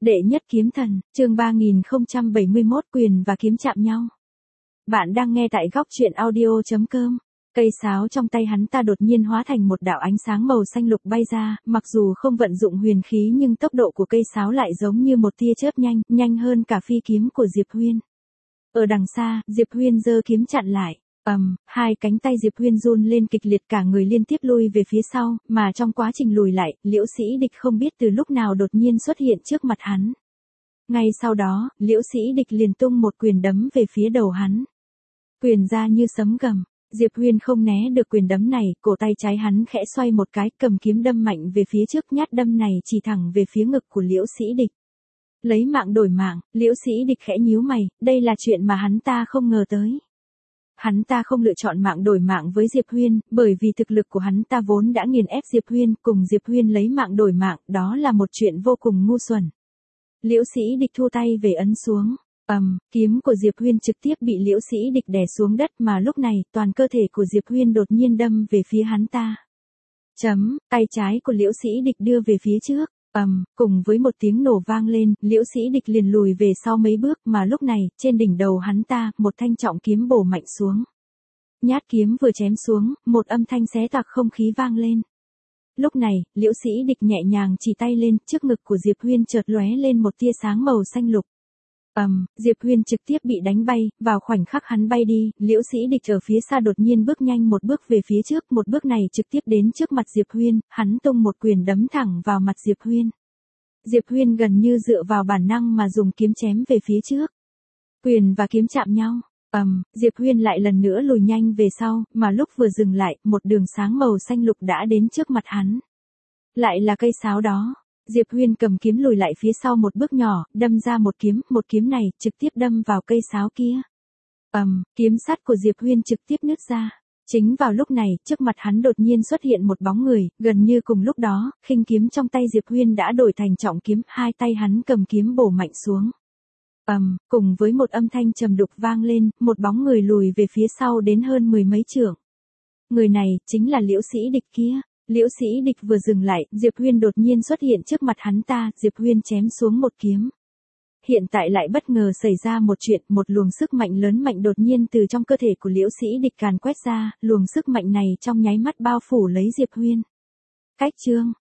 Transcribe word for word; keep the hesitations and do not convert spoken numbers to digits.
Đệ nhất kiếm thần, chương ba nghìn không trăm bảy mươi mốt quyền và kiếm chạm nhau. Bạn đang nghe tại góc truyện audio chấm com. Cây sáo trong tay hắn ta đột nhiên hóa thành một đạo ánh sáng màu xanh lục bay ra, mặc dù không vận dụng huyền khí nhưng tốc độ của cây sáo lại giống như một tia chớp nhanh, nhanh hơn cả phi kiếm của Diệp Huyên. Ở đằng xa, Diệp Huyên giơ kiếm chặn lại. Ầm, um, hai cánh tay Diệp Huyên run lên kịch liệt, cả người liên tiếp lui về phía sau, mà trong quá trình lùi lại, Liễu Sĩ Địch không biết từ lúc nào đột nhiên xuất hiện trước mặt hắn. Ngay sau đó, Liễu Sĩ Địch liền tung một quyền đấm về phía đầu hắn. Quyền ra như sấm gầm, Diệp Huyên không né được quyền đấm này, cổ tay trái hắn khẽ xoay một cái, cầm kiếm đâm mạnh về phía trước, nhát đâm này chỉ thẳng về phía ngực của Liễu Sĩ Địch. Lấy mạng đổi mạng, Liễu Sĩ Địch khẽ nhíu mày, đây là chuyện mà hắn ta không ngờ tới. Hắn ta không lựa chọn mạng đổi mạng với Diệp Huyên, bởi vì thực lực của hắn ta vốn đã nghiền ép Diệp Huyên, cùng Diệp Huyên lấy mạng đổi mạng, đó là một chuyện vô cùng ngu xuẩn. Liễu Sĩ Địch thu tay về ấn xuống. Ầm, um, kiếm của Diệp Huyên trực tiếp bị Liễu Sĩ Địch đè xuống đất, mà lúc này, toàn cơ thể của Diệp Huyên đột nhiên đâm về phía hắn ta. Chấm, tay trái của Liễu Sĩ Địch đưa về phía trước. Ầm, um, cùng với một tiếng nổ vang lên, Liễu Sĩ Địch liền lùi về sau mấy bước, mà lúc này, trên đỉnh đầu hắn ta, một thanh trọng kiếm bổ mạnh xuống. Nhát kiếm vừa chém xuống, một âm thanh xé toạc không khí vang lên. Lúc này, Liễu Sĩ Địch nhẹ nhàng chỉ tay lên, trước ngực của Diệp Huyên chợt lóe lên một tia sáng màu xanh lục. Ầm, um, Diệp Huyên trực tiếp bị đánh bay, vào khoảnh khắc hắn bay đi, Liễu Sĩ Địch ở phía xa đột nhiên bước nhanh một bước về phía trước, một bước này trực tiếp đến trước mặt Diệp Huyên, hắn tung một quyền đấm thẳng vào mặt Diệp Huyên. Diệp Huyên gần như dựa vào bản năng mà dùng kiếm chém về phía trước. Quyền và kiếm chạm nhau. Ầm, um, Diệp Huyên lại lần nữa lùi nhanh về sau, mà lúc vừa dừng lại, một đường sáng màu xanh lục đã đến trước mặt hắn. Lại là cây sáo đó. Diệp Huyên cầm kiếm lùi lại phía sau một bước nhỏ, đâm ra một kiếm, một kiếm này trực tiếp đâm vào cây sáo kia. Ầm, um, kiếm sắt của Diệp Huyên trực tiếp nứt ra. Chính vào lúc này, trước mặt hắn đột nhiên xuất hiện một bóng người, gần như cùng lúc đó, khinh kiếm trong tay Diệp Huyên đã đổi thành trọng kiếm, hai tay hắn cầm kiếm bổ mạnh xuống. Ầm, um, cùng với một âm thanh trầm đục vang lên, một bóng người lùi về phía sau đến hơn mười mấy trượng. Người này, chính là Liễu Sĩ Địch kia. Liễu Sĩ Địch vừa dừng lại, Diệp Huyên đột nhiên xuất hiện trước mặt hắn ta, Diệp Huyên chém xuống một kiếm. Hiện tại lại bất ngờ xảy ra một chuyện, một luồng sức mạnh lớn mạnh đột nhiên từ trong cơ thể của Liễu Sĩ Địch càn quét ra, luồng sức mạnh này trong nháy mắt bao phủ lấy Diệp Huyên. Cách chương,